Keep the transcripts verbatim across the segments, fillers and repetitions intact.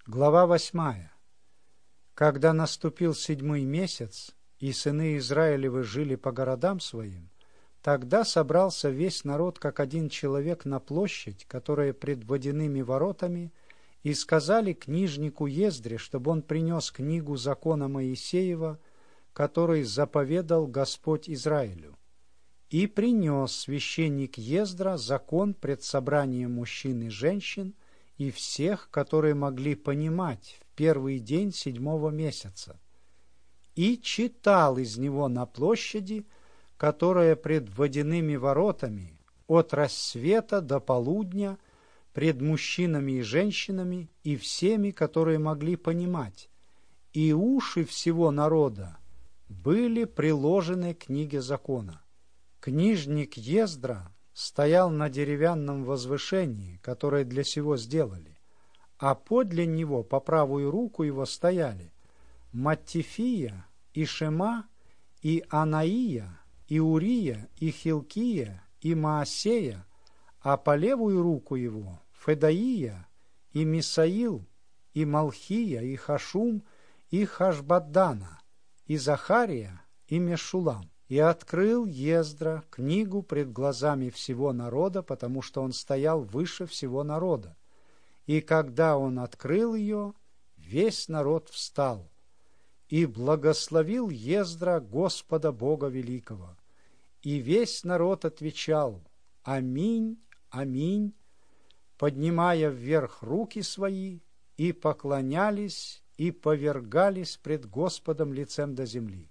Глава восьмая. Когда наступил седьмой месяц, и сыны Израилевы жили по городам своим, тогда собрался весь народ как один человек на площадь, которая пред водяными воротами, и сказали книжнику Ездре, чтобы он принес книгу закона Моисеева, который заповедал Господь Израилю. И принес священник Ездра закон пред собранием мужчин и женщин, и всех, которые могли понимать, в первый день седьмого месяца, и читал из него на площади, которая пред водяными воротами, от рассвета до полудня, пред мужчинами и женщинами, и всеми, которые могли понимать, и уши всего народа были приложены к книге закона. Книжник Ездра стоял на деревянном возвышении, которое для сего сделали, а подле него по правую руку его стояли Маттифия, и Шема, и Анаия, и Урия, и Хилкия, и Маасея, а по левую руку его Федаия, и Мисаил, и Малхия, и Хашум, и Хашбаддана, и Захария, и Мешулам. И открыл Ездра книгу пред глазами всего народа, потому что он стоял выше всего народа. И когда он открыл ее, весь народ встал. И благословил Ездра Господа Бога Великого. И весь народ отвечал: Аминь, аминь, поднимая вверх руки свои, и поклонялись, и повергались пред Господом лицем до земли.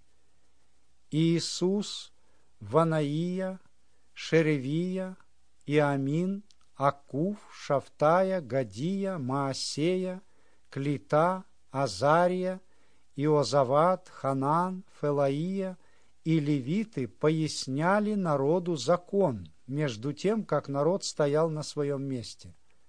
Иисус, Ванаия, Шеревия, Иамин, Акуф, Шафтая, Гадия, Маасея, Клита, Азария, Иозават, Ханан, Фелаия и левиты поясняли народу закон, между тем, как народ стоял на своем месте,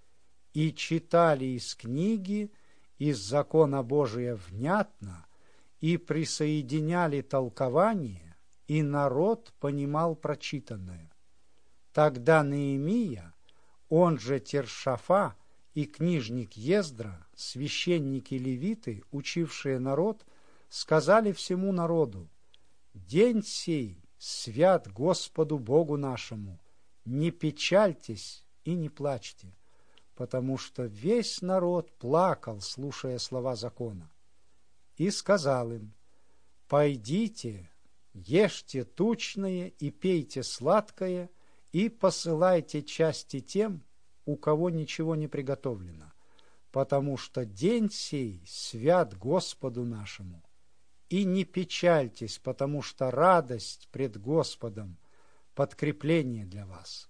и читали из книги, из закона Божия внятно, и присоединяли толкование, и народ понимал прочитанное. Тогда Неемия, он же Тершафа, и книжник Ездра, священники левиты, учившие народ, сказали всему народу: «День сей свят Господу Богу нашему, не печальтесь и не плачьте», потому что весь народ плакал, слушая слова закона. И сказал им: «Пойдите, ешьте тучное и пейте сладкое, и посылайте части тем, у кого ничего не приготовлено, потому что день сей свят Господу нашему. И не печальтесь, потому что радость пред Господом — подкрепление для вас».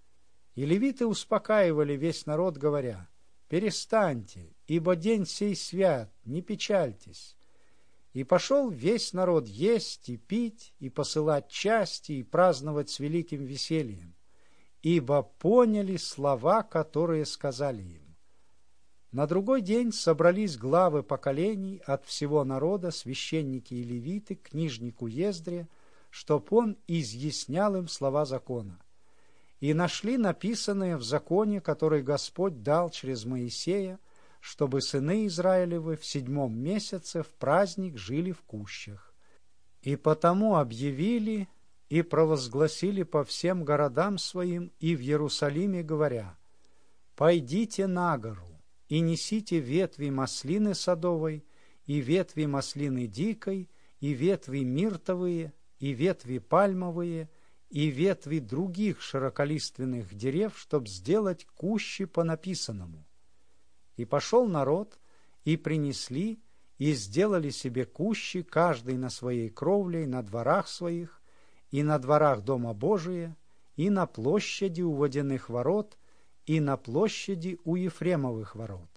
И левиты успокаивали весь народ, говоря: «Перестаньте, ибо день сей свят, не печальтесь». И пошел весь народ есть и пить, и посылать части, и праздновать с великим весельем, ибо поняли слова, которые сказали им. На другой день собрались главы поколений от всего народа, священники и левиты, к книжнику Ездре, чтоб он изъяснял им слова закона. И нашли написанное в законе, который Господь дал через Моисея, чтобы сыны Израилевы в седьмом месяце в праздник жили в кущах. И потому объявили и провозгласили по всем городам своим и в Иерусалиме, говоря: «Пойдите на гору и несите ветви маслины садовой, и ветви маслины дикой, и ветви миртовые, и ветви пальмовые, и ветви других широколиственных дерев, чтоб сделать кущи по написанному». И пошел народ, и принесли, и сделали себе кущи, каждый на своей кровле, на дворах своих, и на дворах Дома Божия, и на площади у водяных ворот, и на площади у Ефремовых ворот.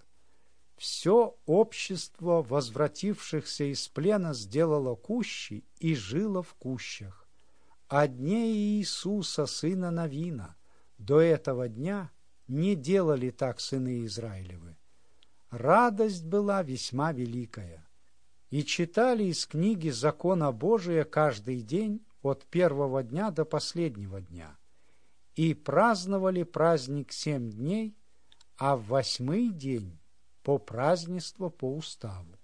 Все общество возвратившихся из плена сделало кущи и жило в кущах. А дне Иисуса, сына Навина, до этого дня не делали так сыны Израилевы. Радость была весьма великая. И читали из книги закона Божия каждый день от первого дня до последнего дня. И праздновали праздник семь дней, а в восьмой день по празднеству по уставу.